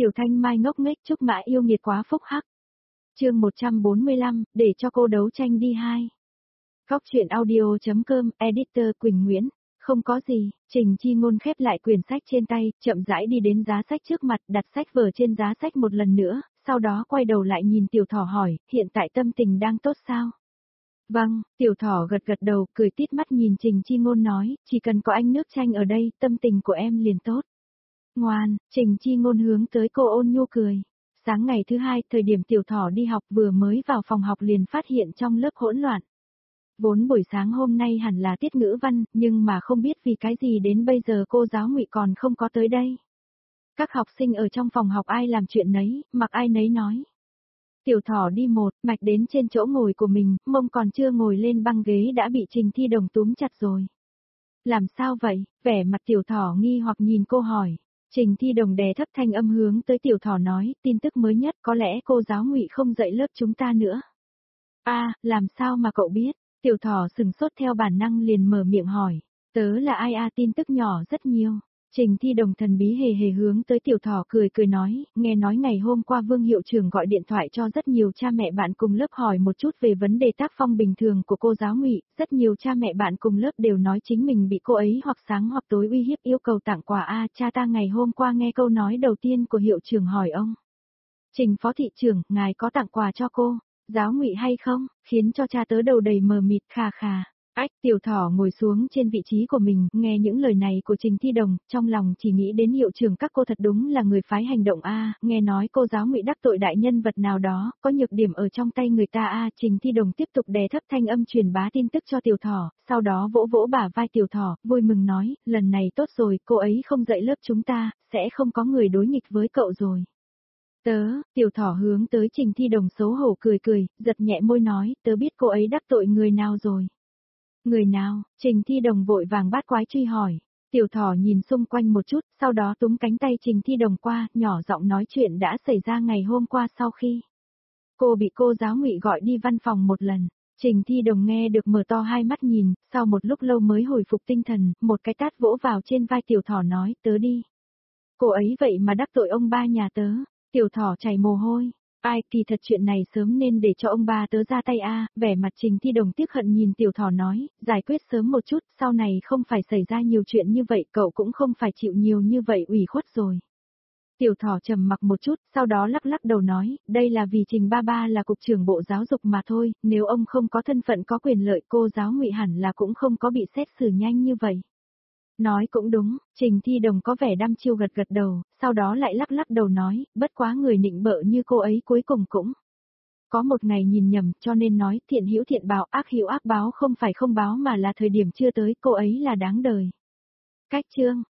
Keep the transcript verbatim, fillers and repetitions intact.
Tiểu Thanh Mai ngốc nghếch Trúc Mã yêu nghiệt quá phúc hắc. Chương một trăm bốn mươi lăm, để cho cô đấu tranh đi hai. Góc truyện audio.com, editor Quỳnh Nguyễn. Không có gì, Trình Chi Ngôn khép lại quyển sách trên tay, chậm rãi đi đến giá sách trước mặt, đặt sách vở trên giá sách một lần nữa, sau đó quay đầu lại nhìn Tiểu Thỏ hỏi, hiện tại tâm tình đang tốt sao? Vâng, Tiểu Thỏ gật gật đầu, cười tít mắt nhìn Trình Chi Ngôn nói, chỉ cần có anh nước chanh ở đây, tâm tình của em liền tốt. Ngoan, Trình Chi Ngôn hướng tới cô ôn nhu cười. Sáng ngày thứ hai, thời điểm Tiểu Thỏ đi học vừa mới vào phòng học liền phát hiện trong lớp hỗn loạn. Vốn buổi sáng hôm nay hẳn là tiết ngữ văn, nhưng mà không biết vì cái gì đến bây giờ cô giáo Ngụy còn không có tới đây. Các học sinh ở trong phòng học ai làm chuyện nấy, mặc ai nấy nói. Tiểu Thỏ đi một, mạch đến trên chỗ ngồi của mình, mông còn chưa ngồi lên băng ghế đã bị Trình Thi Đồng túm chặt rồi. Làm sao vậy? Vẻ mặt Tiểu Thỏ nghi hoặc nhìn cô hỏi. Trình Thi Đồng đè thấp thanh âm hướng tới Tiểu Thỏ nói, tin tức mới nhất có lẽ cô giáo Ngụy không dạy lớp chúng ta nữa. A, à, làm sao mà cậu biết? Tiểu Thỏ sừng sốt theo bản năng liền mở miệng hỏi. Tớ là ai a à, tin tức nhỏ rất nhiều. Trình Thi Đồng thần bí hề hề hướng tới Tiểu Thỏ cười cười nói, nghe nói ngày hôm qua Vương hiệu trưởng gọi điện thoại cho rất nhiều cha mẹ bạn cùng lớp hỏi một chút về vấn đề tác phong bình thường của cô giáo Ngụy, rất nhiều cha mẹ bạn cùng lớp đều nói chính mình bị cô ấy hoặc sáng hoặc tối uy hiếp yêu cầu tặng quà a, à, cha ta ngày hôm qua nghe câu nói đầu tiên của hiệu trưởng hỏi ông. Trình phó thị trưởng, ngài có tặng quà cho cô, giáo Ngụy hay không, khiến cho cha tớ đầu đầy mờ mịt khà khà. Ách, Tiểu Thỏ ngồi xuống trên vị trí của mình, nghe những lời này của Trình Thi Đồng, trong lòng chỉ nghĩ đến hiệu trưởng các cô thật đúng là người phái hành động a, à, nghe nói cô giáo Ngụy đắc tội đại nhân vật nào đó, có nhược điểm ở trong tay người ta a, à, Trình Thi Đồng tiếp tục đè thấp thanh âm truyền bá tin tức cho Tiểu Thỏ, sau đó vỗ vỗ bả vai Tiểu Thỏ, vui mừng nói, lần này tốt rồi, cô ấy không dạy lớp chúng ta, sẽ không có người đối nghịch với cậu rồi. Tớ, Tiểu Thỏ hướng tới Trình Thi Đồng xấu hổ cười cười, giật nhẹ môi nói, tớ biết cô ấy đắc tội người nào rồi. Người nào? Trình Thi Đồng vội vàng bát quái truy hỏi. Tiểu Thỏ nhìn xung quanh một chút, sau đó túm cánh tay Trình Thi Đồng qua, nhỏ giọng nói chuyện đã xảy ra ngày hôm qua sau khi cô bị cô giáo Ngụy gọi đi văn phòng một lần. Trình Thi Đồng nghe được mở to hai mắt nhìn, sau một lúc lâu mới hồi phục tinh thần, một cái tát vỗ vào trên vai Tiểu Thỏ nói, tớ đi. Cô ấy vậy mà đắc tội ông ba nhà tớ. Tiểu Thỏ chảy mồ hôi. Ai, kỳ thật chuyện này sớm nên để cho ông ba tớ ra tay a, à, vẻ mặt Trình Thi Đồng tiếc hận nhìn Tiểu Thỏ nói, giải quyết sớm một chút, sau này không phải xảy ra nhiều chuyện như vậy, cậu cũng không phải chịu nhiều như vậy ủy khuất rồi. Tiểu Thỏ trầm mặc một chút, sau đó lắc lắc đầu nói, đây là vì Trình ba ba là cục trưởng bộ giáo dục mà thôi, nếu ông không có thân phận có quyền lợi cô giáo Ngụy hẳn là cũng không có bị xét xử nhanh như vậy. Nói cũng đúng, Trình Thi Đồng có vẻ đăm chiêu gật gật đầu, sau đó lại lắc lắc đầu nói, bất quá người nịnh bợ như cô ấy cuối cùng cũng có một ngày nhìn nhầm, cho nên nói thiện hữu thiện báo, ác hữu ác báo, không phải không báo mà là thời điểm chưa tới, cô ấy là đáng đời. Cách chương,